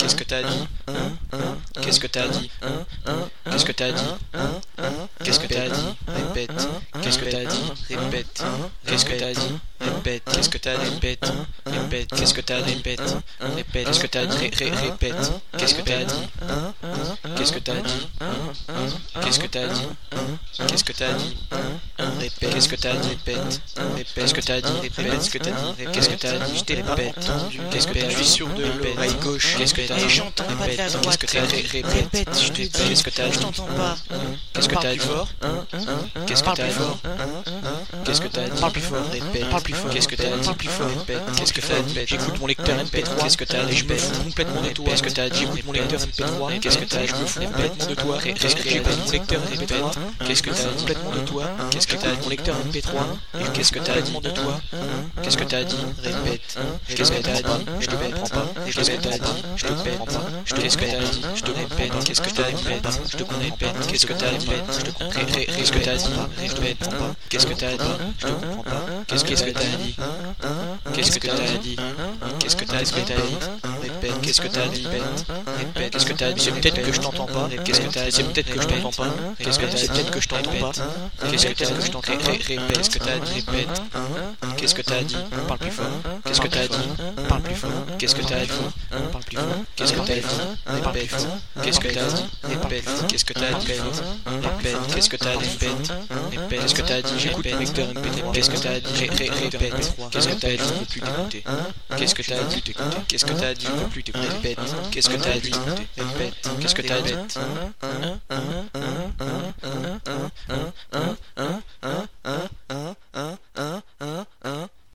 Qu'est-ce que t'as dit? Qu'est-ce que t'as dit? Qu'est-ce que t'as dit? Qu'est-ce que t'as dit? Répète. Qu'est-ce que t'as dit? Répète. Qu'est-ce que t'as dit? Répète. Qu'est-ce que t'as dit? Répète. Répète. Qu'est-ce que t'as dit? Répète. Répète. Qu'est-ce que t'as dit? Répète. Qu'est-ce que t'as dit? Qu'est-ce que t'as dit? Qu'est-ce que t'as dit? Qu'est-ce que t'as dit? Répète. Qu'est-ce que t'as dit? Répète. Répète. Qu'est-ce que t'as dit? Répète. Ce que t'as dit? Qu'est-ce que t'as dit? Je t'ai répète. Qu'est-ce que t'as dit? Je suis sur de l'oreille gauche. Qu'est-ce que t'as dit? J'entends pas de la droite. Qu'est-ce que t'as dit? Répète, je te dis. Qu'est-ce que t'as dit? Je t'entends pas. Qu'est-ce que t'as dit? Qu'est-ce que t'as dit? Qu'est-ce que t'as dit? Parle plus fort. Répète. Parle plus fort. Qu'est-ce que t'as dit? Parle plus fort. Répète. Qu'est-ce que t'as dit? J'écoute mon lecteur MP3. Qu'est-ce que t'as dit? Je me fous complètement de toi. Qu'est-ce que t'as dit? J'écoute mon lecteur MP3. Qu'est-ce que t'as dit? Je me fous complètement de toi. J'écoute mon lecteur MP3. Qu'est-ce que t'as dit? Complètement de toi. Qu'est-ce que t'as dit? Mon lecteur MP3. Qu'est-ce que t'as dit? De toi. Qu'est-ce que t'as dit? Répète. Qu'est-ce que t'as dit? Je te comprends pas. Qu'est-ce que t'as dit? Je te comprends pas. Qu'est-ce que t'as dit? Je te répète. Qu'est-ce que t'as dit? Je te répète. Qu'est-ce que t'as dit? Je te comprends. Qu'est-ce que t'as dit? Répète. Qu'est-ce que t'as dit? Je te comprends pas. Qu'est-ce que t'as dit? Qu'est-ce que t'as dit? Qu'est-ce que t'as dit? Répète. Qu'est-ce que t'as dit? Répète. Qu'est-ce que t'as dit? C'est peut-être que je t'entends pas. Qu'est-ce que t'as dit? C'est peut-être que je t'entends pas. Qu'est-ce que t'as dit? C'est peut-être que je t'entends pas. Qu'est-ce que t'as dit? Je t'entends pas. Répète. Qu'est-ce que t'as dit? Répète. Qu'est-ce que t'as dit? Parle plus fort. Qu'est-ce que t'as dit? Parle plus fort. Qu'est-ce que t'as dit? Parle plus fort. Qu'est-ce que t'as dit? Parle plus fort. Qu'est-ce que t'as dit? Répète. Qu'est-ce que t'as dit? Répète. Qu'est-ce que t'as dit? Répète. Répète. Qu'est-ce que t'as dit? J'écoute mon lecteur MP3. Qu'est-ce que t'as dit? Répète. Qu'est-ce que t'as dit? Je veux plus t'écouter. Qu'est-ce que t'as dit? Qu'est-ce que t'as dit? Je veux plus t'écouter. Répète. Qu'est-ce que t'as dit? Répète. Qu'est-ce que t'as dit?